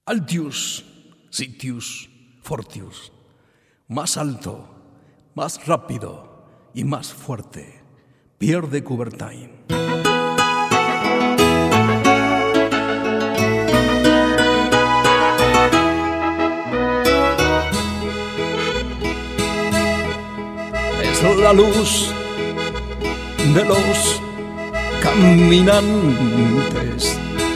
Altius, Sitius, Fortius. Más alto, más rápido y más fuerte. Pierre de Coubertin. Es la luz de los caminantes,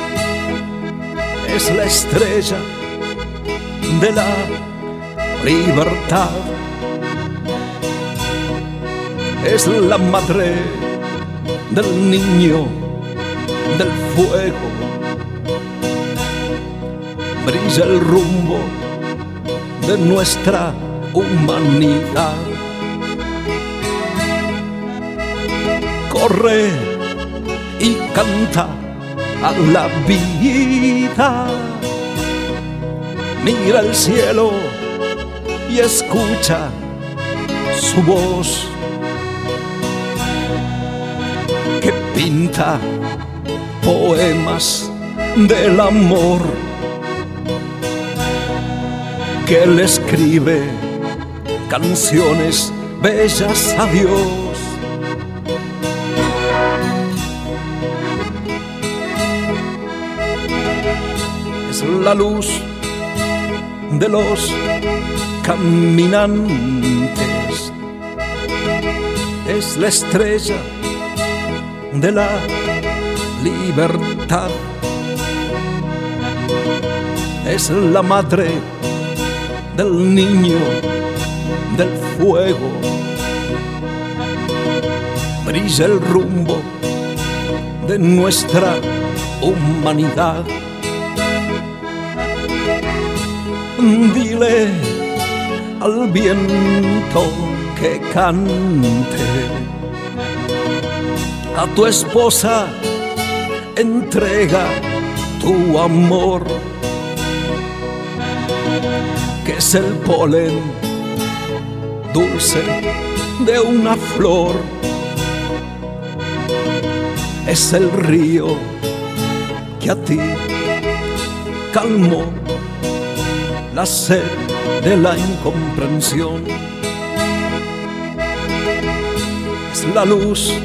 es la estrella de la libertad, es la madre del niño del fuego, brilla el rumbo de nuestra humanidad. Corre y canta a la vida, mira el cielo y escucha su voz que pinta poemas del amor, que le escribe canciones bellas a Dios. Es la luz de los caminantes, es la estrella de la libertad, es la madre del niño del fuego, brilla el rumbo de nuestra humanidad. Dile al viento que cante, a tu esposa entrega tu amor, que es el polen dulce de una flor, es el río que a ti calmó la sed de la incomprensión. Es la luz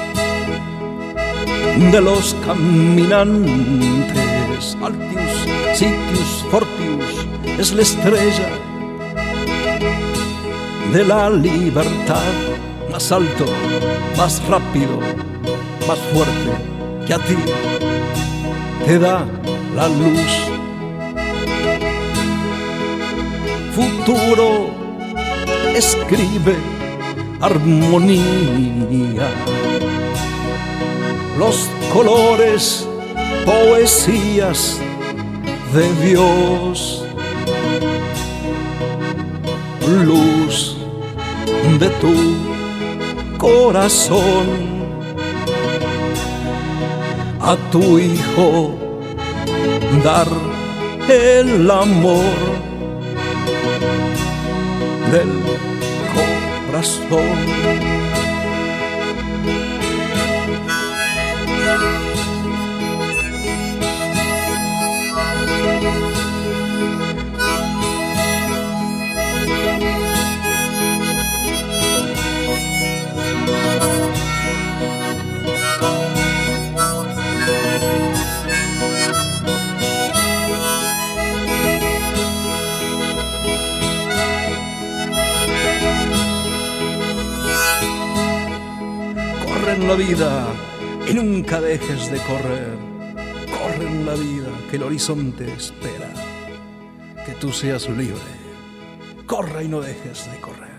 de los caminantes, Altius, Sitius, Fortius, es la estrella de la libertad, más alto, más rápido, más fuerte, que a ti te da la luz. Futuro escribe armonía, los colores, poesías de Dios, luz de tu corazón, a tu hijo dar el amor del corazón. Corre en la vida y nunca dejes de correr. Corre en la vida, que el horizonte espera que tú seas libre. Corre y no dejes de correr.